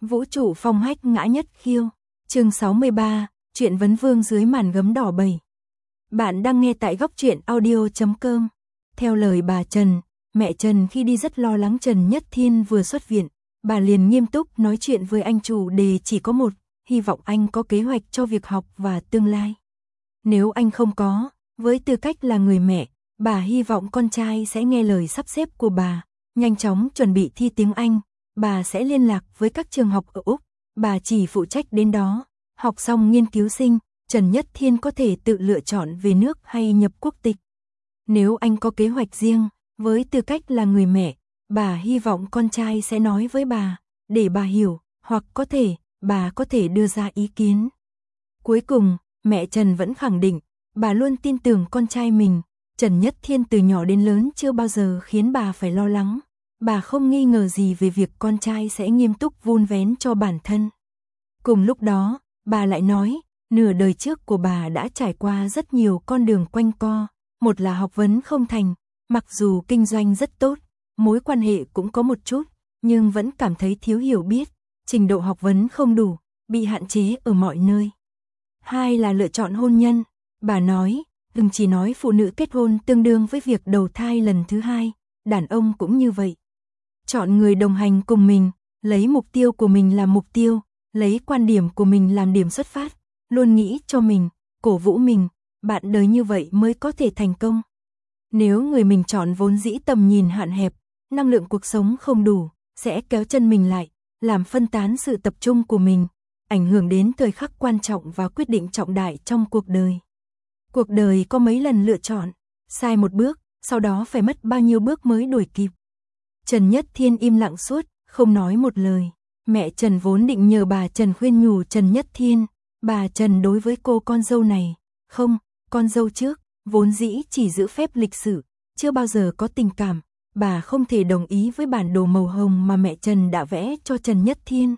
Vũ trụ phong hách ngã nhất khiêu. Chương 63, chuyện vấn vương dưới màn gấm đỏ 7. Bạn đang nghe tại goctruyện.audio.com. Theo lời bà Trần, mẹ Trần khi đi rất lo lắng Trần Nhất Thiên vừa xuất viện, bà liền nghiêm túc nói chuyện với anh chủ đề chỉ có một, hy vọng anh có kế hoạch cho việc học và tương lai. Nếu anh không có, với tư cách là người mẹ, bà hy vọng con trai sẽ nghe lời sắp xếp của bà, nhanh chóng chuẩn bị thi tiếng Anh. Bà sẽ liên lạc với các trường học ở Úc, bà chỉ phụ trách đến đó, học xong nghiên cứu sinh, Trần Nhất Thiên có thể tự lựa chọn về nước hay nhập quốc tịch. Nếu anh có kế hoạch riêng, với tư cách là người mẹ, bà hy vọng con trai sẽ nói với bà, để bà hiểu, hoặc có thể, bà có thể đưa ra ý kiến. Cuối cùng, mẹ Trần vẫn khẳng định, bà luôn tin tưởng con trai mình, Trần Nhất Thiên từ nhỏ đến lớn chưa bao giờ khiến bà phải lo lắng. Bà không nghi ngờ gì về việc con trai sẽ nghiêm túc vun vén cho bản thân. Cùng lúc đó, bà lại nói, nửa đời trước của bà đã trải qua rất nhiều con đường quanh co, một là học vấn không thành, mặc dù kinh doanh rất tốt, mối quan hệ cũng có một chút, nhưng vẫn cảm thấy thiếu hiểu biết, trình độ học vấn không đủ, bị hạn chế ở mọi nơi. Hai là lựa chọn hôn nhân, bà nói, đừng chỉ nói phụ nữ kết hôn tương đương với việc đầu thai lần thứ hai, đàn ông cũng như vậy. Chọn người đồng hành cùng mình, lấy mục tiêu của mình làm mục tiêu, lấy quan điểm của mình làm điểm xuất phát, luôn nghĩ cho mình, cổ vũ mình, bạn đời như vậy mới có thể thành công. Nếu người mình chọn vốn dĩ tầm nhìn hạn hẹp, năng lượng cuộc sống không đủ, sẽ kéo chân mình lại, làm phân tán sự tập trung của mình, ảnh hưởng đến thời khắc quan trọng và quyết định trọng đại trong cuộc đời. Cuộc đời có mấy lần lựa chọn, sai một bước, sau đó phải mất bao nhiêu bước mới đuổi kịp. Trần Nhất Thiên im lặng suốt, không nói một lời. Mẹ Trần vốn định nhờ bà Trần khuyên nhủ Trần Nhất Thiên, bà Trần đối với cô con dâu này, không, con dâu trước, vốn dĩ chỉ giữ phép lịch sự, chưa bao giờ có tình cảm, bà không thể đồng ý với bản đồ màu hồng mà mẹ Trần đã vẽ cho Trần Nhất Thiên.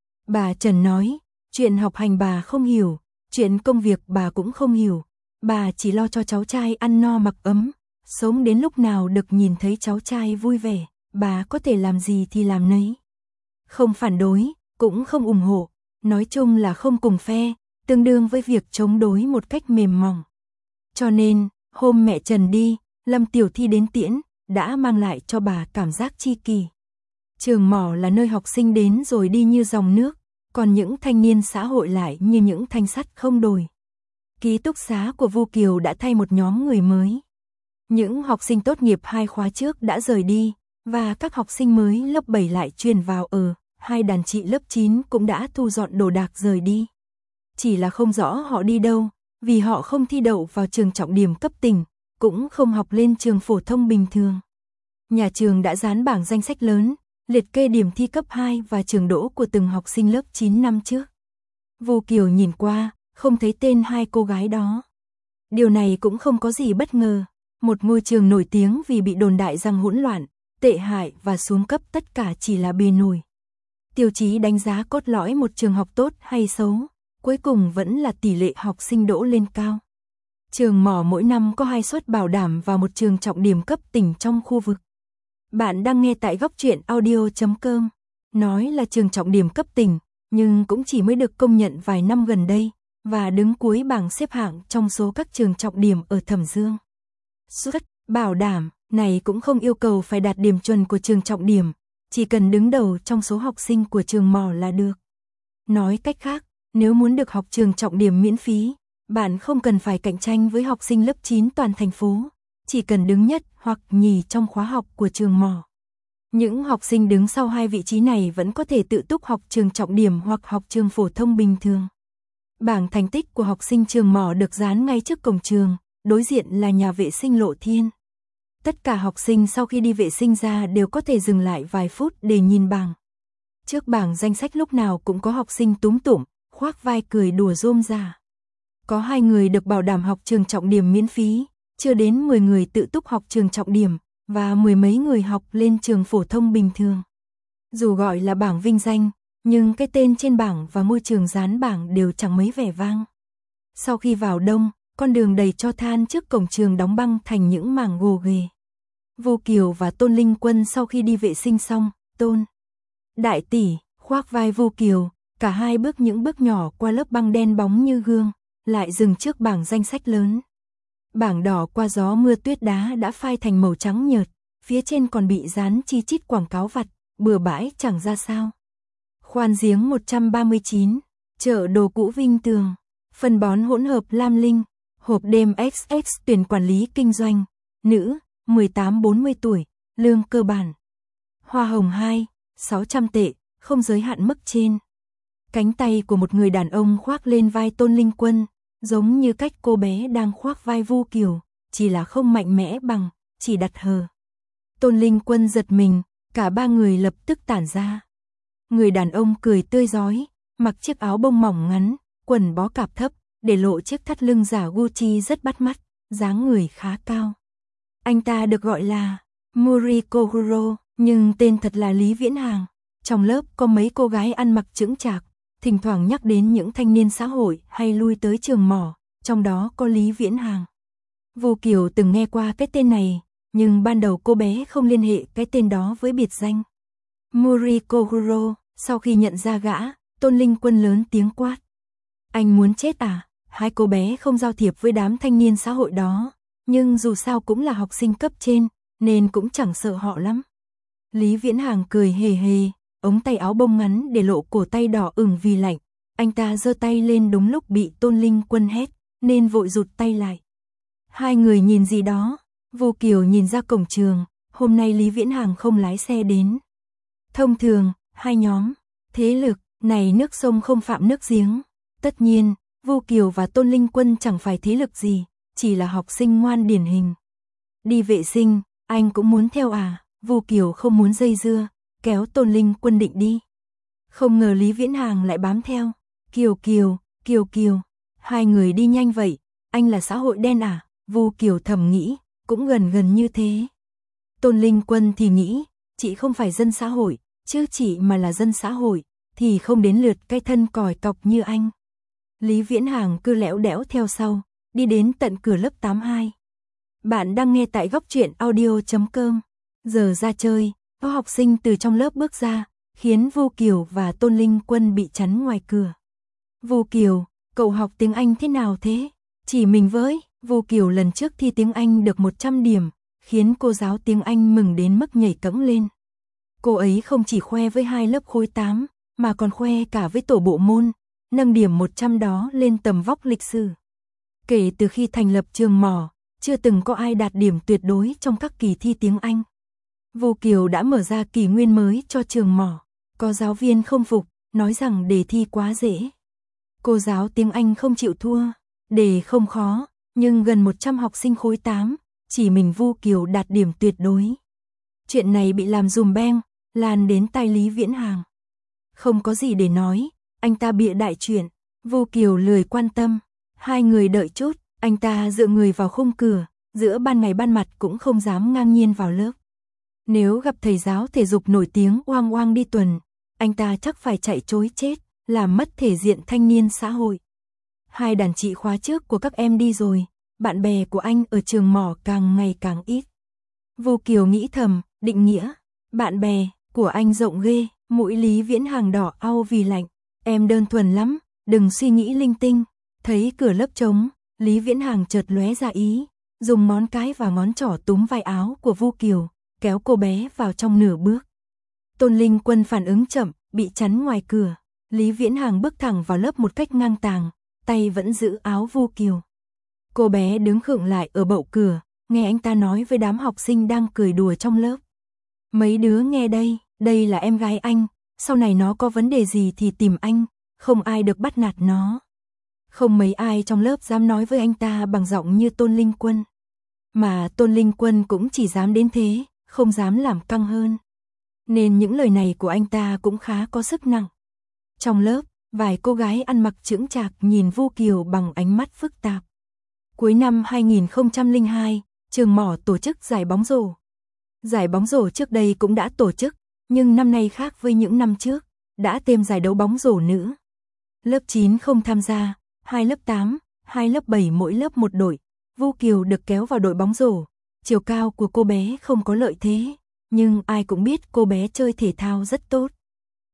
Bà Trần nói, chuyện học hành bà không hiểu, chuyện công việc bà cũng không hiểu, bà chỉ lo cho cháu trai ăn no mặc ấm, sống đến lúc nào được nhìn thấy cháu trai vui vẻ. Bà có thể làm gì thì làm nấy. Không phản đối, cũng không ủng hộ, nói chung là không cùng phe, tương đương với việc chống đối một cách mềm mỏng. Cho nên, hôm mẹ Trần đi, Lâm Tiểu Thi đến tiễn, đã mang lại cho bà cảm giác chi kỳ. Trường mỏ là nơi học sinh đến rồi đi như dòng nước, còn những thanh niên xã hội lại như những thanh sắt không đổi. Ký túc xá của Vu Kiều đã thay một nhóm người mới. Những học sinh tốt nghiệp 2 khóa trước đã rời đi. Và các học sinh mới lớp 7 lại truyền vào ở, hai đàn chị lớp 9 cũng đã thu dọn đồ đạc rời đi. Chỉ là không rõ họ đi đâu, vì họ không thi đậu vào trường trọng điểm cấp tỉnh, cũng không học lên trường phổ thông bình thường. Nhà trường đã dán bảng danh sách lớn, liệt kê điểm thi cấp 2 và trường đỗ của từng học sinh lớp 9 năm trước. Vu Kiều nhìn qua, không thấy tên hai cô gái đó. Điều này cũng không có gì bất ngờ, một ngôi trường nổi tiếng vì bị đồn đại rằng hỗn loạn, tệ hại và xuống cấp tất cả chỉ là bề nổi. Tiêu chí đánh giá cốt lõi một trường học tốt hay xấu, cuối cùng vẫn là tỷ lệ học sinh đỗ lên cao. Trường mỏ mỗi năm có 2 suất bảo đảm vào một trường trọng điểm cấp tỉnh trong khu vực. Bạn đang nghe tại goctruyện.audio.com. Nói là trường trọng điểm cấp tỉnh, nhưng cũng chỉ mới được công nhận vài năm gần đây, và đứng cuối bảng xếp hạng trong số các trường trọng điểm ở Thẩm Dương. Suất bảo đảm này cũng không yêu cầu phải đạt điểm chuẩn của trường trọng điểm, chỉ cần đứng đầu trong số học sinh của trường mỏ là được. Nói cách khác, nếu muốn được học trường trọng điểm miễn phí, bạn không cần phải cạnh tranh với học sinh lớp 9 toàn thành phố, chỉ cần đứng nhất hoặc nhì trong khóa học của trường mỏ. Những học sinh đứng sau hai vị trí này vẫn có thể tự túc học trường trọng điểm hoặc học trường phổ thông bình thường. Bảng thành tích của học sinh trường mỏ được dán ngay trước cổng trường, đối diện là nhà vệ sinh Lộ Thiên. Tất cả học sinh sau khi đi vệ sinh ra đều có thể dừng lại vài phút để nhìn bảng. Trước bảng danh sách lúc nào cũng có học sinh túm tủm, khoác vai cười đùa rôm rả. Có 2 người được bảo đảm học trường trọng điểm miễn phí, chưa đến 10 người tự túc học trường trọng điểm, và 10 mấy người học lên trường phổ thông bình thường. Dù gọi là bảng vinh danh, nhưng cái tên trên bảng và môi trường dán bảng đều chẳng mấy vẻ vang. Sau khi vào đông, con đường đầy tro than trước cổng trường đóng băng thành những mảng gồ ghề. Vu Kiều và Tôn Linh Quân sau khi đi vệ sinh xong, Tôn đại tỷ, khoác vai Vu Kiều, cả hai bước những bước nhỏ qua lớp băng đen bóng như gương, lại dừng trước bảng danh sách lớn. Bảng đỏ qua gió mưa tuyết đá đã phai thành màu trắng nhợt, phía trên còn bị dán chi chít quảng cáo vặt, bừa bãi chẳng ra sao. Khoan giếng 139, chợ đồ cũ Vinh Tường, phân bón hỗn hợp Lam Linh, hộp đêm XX tuyển quản lý kinh doanh, nữ, 18-40 tuổi, lương cơ bản. Hoa hồng 2, 600 tệ, không giới hạn mức trên. Cánh tay của một người đàn ông khoác lên vai Tôn Linh Quân, giống như cách cô bé đang khoác vai Vu Kiều, chỉ là không mạnh mẽ bằng, chỉ đặt hờ. Tôn Linh Quân giật mình, cả ba người lập tức tản ra. Người đàn ông cười tươi rói, mặc chiếc áo bông mỏng ngắn, quần bó cạp thấp, để lộ chiếc thắt lưng giả Gucci rất bắt mắt, dáng người khá cao. Anh ta được gọi là Muriko Huro, nhưng tên thật là Lý Viễn Hàng. Trong lớp có mấy cô gái ăn mặc chững chạc, thỉnh thoảng nhắc đến những thanh niên xã hội hay lui tới trường mỏ, trong đó có Lý Viễn Hàng. Vu Kiều từng nghe qua cái tên này, nhưng ban đầu cô bé không liên hệ cái tên đó với biệt danh Muriko Huro. Sau khi nhận ra gã, Tôn Linh Quân lớn tiếng quát: "Anh muốn chết à?" Hai cô bé không giao thiệp với đám thanh niên xã hội đó, nhưng dù sao cũng là học sinh cấp trên, nên cũng chẳng sợ họ lắm. Lý Viễn Hàng cười hề hề, ống tay áo bông ngắn để lộ cổ tay đỏ ửng vì lạnh. Anh ta giơ tay lên đúng lúc bị Tôn Linh Quân hét, nên vội rụt tay lại. Hai người nhìn gì đó, Vu Kiều nhìn ra cổng trường, hôm nay Lý Viễn Hàng không lái xe đến. Thông thường, hai nhóm, thế lực, này nước sông không phạm nước giếng. Tất nhiên, Vu Kiều và Tôn Linh Quân chẳng phải thế lực gì, chỉ là học sinh ngoan điển hình. Đi vệ sinh, anh cũng muốn theo à? Vu Kiều không muốn dây dưa, kéo Tôn Linh Quân định đi. Không ngờ Lý Viễn Hàng lại bám theo. Kiều Kiều, hai người đi nhanh vậy, anh là xã hội đen à? Vu Kiều thầm nghĩ, cũng gần như thế. Tôn Linh Quân thì nghĩ, chị không phải dân xã hội, chứ chị mà là dân xã hội, thì không đến lượt cái thân còi cọc như anh. Lý Viễn Hàng cứ lẽo đẽo theo sau, đi đến tận cửa lớp 82. Bạn đang nghe tại góc truyện audio.com. Giờ ra chơi, có học sinh từ trong lớp bước ra, khiến Vu Kiều và Tôn Linh Quân bị chắn ngoài cửa. Vu Kiều, cậu học tiếng Anh thế nào thế? Chỉ mình với. Vu Kiều lần trước thi tiếng Anh được 100 điểm, khiến cô giáo tiếng Anh mừng đến mức nhảy cẫng lên. Cô ấy không chỉ khoe với hai lớp khối 8, mà còn khoe cả với tổ bộ môn, nâng điểm 100 đó lên tầm vóc lịch sử. Kể từ khi thành lập trường mỏ, chưa từng có ai đạt điểm tuyệt đối trong các kỳ thi tiếng Anh. Vu Kiều đã mở ra kỷ nguyên mới cho trường mỏ. Có giáo viên không phục, nói rằng đề thi quá dễ. Cô giáo tiếng Anh không chịu thua, đề không khó, nhưng gần 100 học sinh khối 8, chỉ mình Vu Kiều đạt điểm tuyệt đối. Chuyện này bị làm dùm beng, lan đến tai Lý Viễn Hàng. Không có gì để nói, anh ta bịa đại chuyện. Vu Kiều lười quan tâm. Hai người đợi chút, anh ta dựa người vào khung cửa, giữa ban ngày ban mặt cũng không dám ngang nhiên vào lớp. Nếu gặp thầy giáo thể dục nổi tiếng oang oang đi tuần, anh ta chắc phải chạy trối chết, làm mất thể diện thanh niên xã hội. Hai đàn chị khóa trước của các em đi rồi, bạn bè của anh ở trường mỏ càng ngày càng ít. Vu Kiều nghĩ thầm, định nghĩa, bạn bè của anh rộng ghê. Mũi Lý Viễn Hàng đỏ au vì lạnh. Em đơn thuần lắm, đừng suy nghĩ linh tinh. Thấy cửa lớp trống, Lý Viễn Hàng chợt lóe ra ý, dùng ngón cái và ngón trỏ túm vai áo của Vu Kiều, kéo cô bé vào trong nửa bước. Tôn Linh Quân phản ứng chậm, bị chắn ngoài cửa. Lý Viễn Hàng bước thẳng vào lớp một cách ngang tàng, tay vẫn giữ áo Vu Kiều. Cô bé đứng khựng lại ở bậu cửa, nghe anh ta nói với đám học sinh đang cười đùa trong lớp. Mấy đứa nghe đây, đây là em gái anh, sau này nó có vấn đề gì thì tìm anh, không ai được bắt nạt nó. Không mấy ai trong lớp dám nói với anh ta bằng giọng như Tôn Linh Quân. Mà Tôn Linh Quân cũng chỉ dám đến thế, không dám làm căng hơn. Nên những lời này của anh ta cũng khá có sức nặng. Trong lớp, vài cô gái ăn mặc chững chạc nhìn Vu Kiều bằng ánh mắt phức tạp. Cuối năm 2002, trường mỏ tổ chức giải bóng rổ. Giải bóng rổ trước đây cũng đã tổ chức, nhưng năm nay khác với những năm trước, đã thêm giải đấu bóng rổ nữ. Lớp 9 không tham gia, 2 lớp 8, 2 lớp 7 mỗi lớp một đội. Vu Kiều được kéo vào đội bóng rổ. Chiều cao của cô bé không có lợi thế, nhưng ai cũng biết cô bé chơi thể thao rất tốt.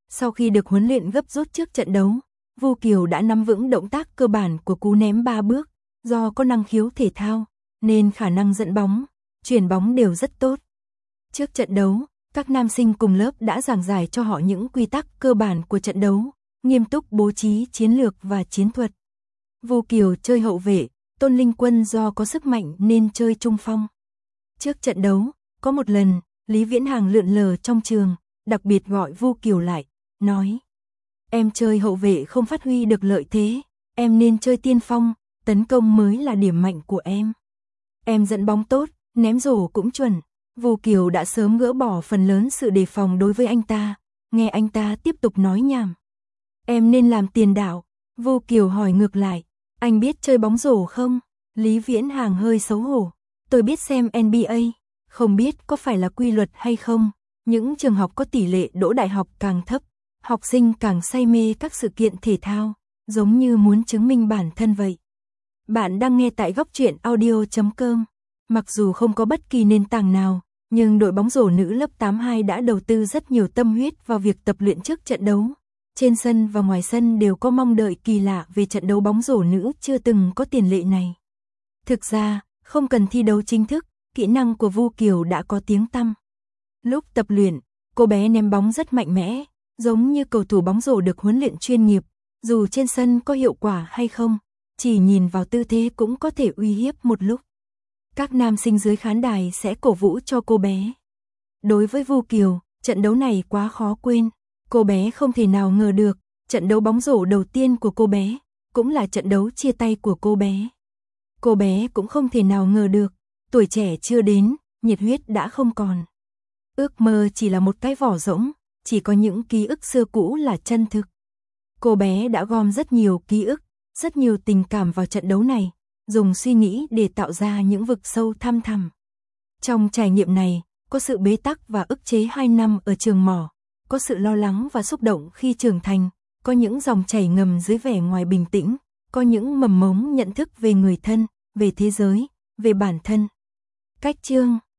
Sau khi được huấn luyện gấp rút trước trận đấu, Vu Kiều đã nắm vững động tác cơ bản của cú ném 3 bước, do có năng khiếu thể thao, nên khả năng dẫn bóng, chuyển bóng đều rất tốt. Trước trận đấu, các nam sinh cùng lớp đã giảng giải cho họ những quy tắc cơ bản của trận đấu, nghiêm túc bố trí chiến lược và chiến thuật. Vu Kiều chơi hậu vệ, Tôn Linh Quân do có sức mạnh nên chơi trung phong. Trước trận đấu, có một lần, Lý Viễn Hàng lượn lờ trong trường, đặc biệt gọi Vu Kiều lại, nói: "Em chơi hậu vệ không phát huy được lợi thế, em nên chơi tiên phong, tấn công mới là điểm mạnh của em. Em dẫn bóng tốt, ném rổ cũng chuẩn." Vu Kiều đã sớm gỡ bỏ phần lớn sự đề phòng đối với anh ta, nghe anh ta tiếp tục nói nhảm. "Em nên làm tiền đạo." Vu Kiều hỏi ngược lại: "Anh biết chơi bóng rổ không?" Lý Viễn Hàng hơi xấu hổ: "Tôi biết xem NBA, không biết có phải là quy luật hay không, những trường học có tỷ lệ đỗ đại học càng thấp, học sinh càng say mê các sự kiện thể thao, giống như muốn chứng minh bản thân vậy." Bạn đang nghe tại Góc Truyện Audio.com. Mặc dù không có bất kỳ nền tảng nào, nhưng đội bóng rổ nữ lớp 82 đã đầu tư rất nhiều tâm huyết vào việc tập luyện trước trận đấu. Trên sân và ngoài sân đều có mong đợi kỳ lạ về trận đấu bóng rổ nữ chưa từng có tiền lệ này. Thực ra, không cần thi đấu chính thức, kỹ năng của Vu Kiều đã có tiếng tăm. Lúc tập luyện, cô bé ném bóng rất mạnh mẽ, giống như cầu thủ bóng rổ được huấn luyện chuyên nghiệp, dù trên sân có hiệu quả hay không, chỉ nhìn vào tư thế cũng có thể uy hiếp một lúc. Các nam sinh dưới khán đài sẽ cổ vũ cho cô bé. Đối với Vu Kiều, trận đấu này quá khó quên. Cô bé không thể nào ngờ được, trận đấu bóng rổ đầu tiên của cô bé, cũng là trận đấu chia tay của cô bé. Cô bé cũng không thể nào ngờ được, tuổi trẻ chưa đến, nhiệt huyết đã không còn. Ước mơ chỉ là một cái vỏ rỗng, chỉ có những ký ức xưa cũ là chân thực. Cô bé đã gom rất nhiều ký ức, rất nhiều tình cảm vào trận đấu này, dùng suy nghĩ để tạo ra những vực sâu thăm thẳm. Trong trải nghiệm này, có sự bế tắc và ức chế 2 năm ở trường mỏ, có sự lo lắng và xúc động khi trưởng thành, có những dòng chảy ngầm dưới vẻ ngoài bình tĩnh, có những mầm mống nhận thức về người thân, về thế giới, về bản thân. Cách chương